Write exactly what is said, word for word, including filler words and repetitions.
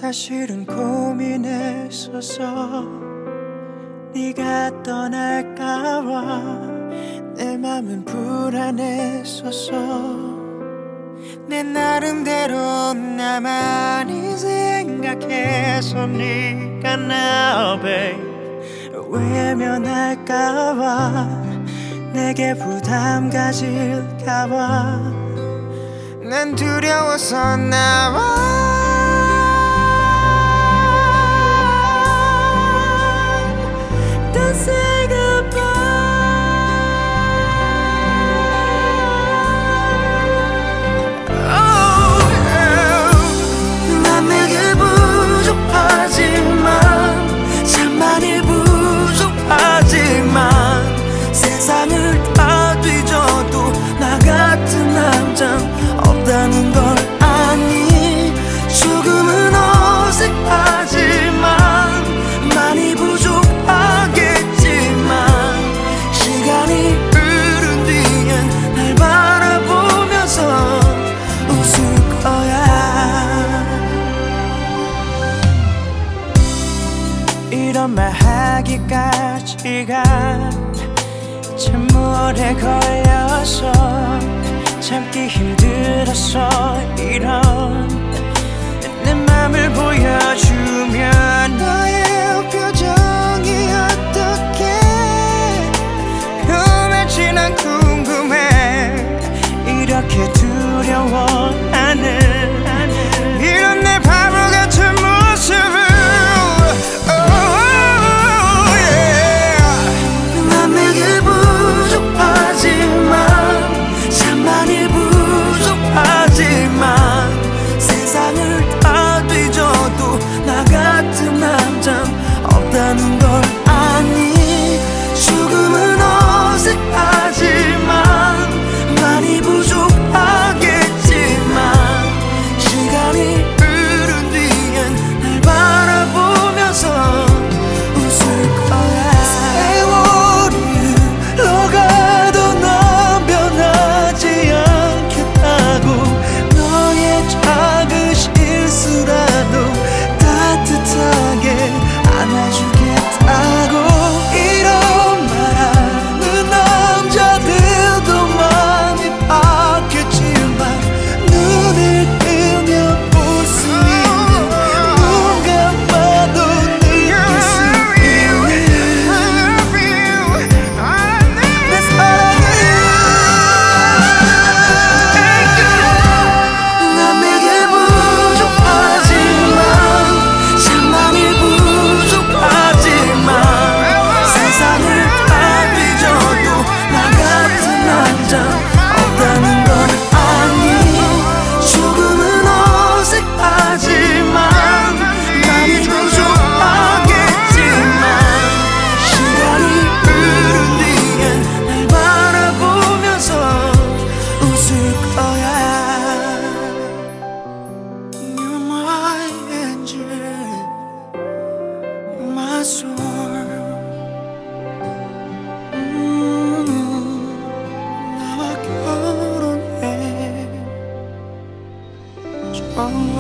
사실은 고민했었어. 네가 떠날까봐 내 맘은 불안했었어. 내 나름대로 나만이 생각해서 네가 나 babe 외면할까봐 내게 부담 가질까봐 난 두려워서 나와. Don't say goodbye. Oh, girl. 난 내게 부족하지만 참 많이 부족하지만 세상을 다 뒤져도 나 같은 남자 없다는 걸 아니. 조금은 어색하지만 많이 부족하겠지만 시간이 흐른 뒤엔 날 바라보면서 웃을 거야. 이런 말 하기까지가 참 오래 걸려서 참기 힘들었어. 이런 내 맘을 보여주면 너의 표정이 어떻게 변할지 난 궁금해. 이렇게 두려워하는 이런 내 바보 같은 모습을 세상을 다 뒤져도 나 같은 남자 없다는 걸 아니. 조금은 어색하지만 많이 부족하겠지만 시간이 흐른 뒤엔 날 바라보면서 웃을 거야. 세월이 흘러가도 난 변하지 않겠다고 너의 작은 실수라도 따뜻하게 안아주겠다고. 이런 말하는 남자들도 많이 봤겠지만 눈을 뜨면 볼 수 있는 눈 감아도 느낄 수 있는 내 사랑을. 난 내게 부족하지만 참 많이 부족하지만 세상을 다 뒤져도 나 같은 남자 없다는 건 아니. 조금은 어색하지만 많이 부족하겠지만 시간이 흐른 뒤엔 날 바라보면서 웃을 거야. You're my angel, you're my soul. 음, 나와 결혼해 줘.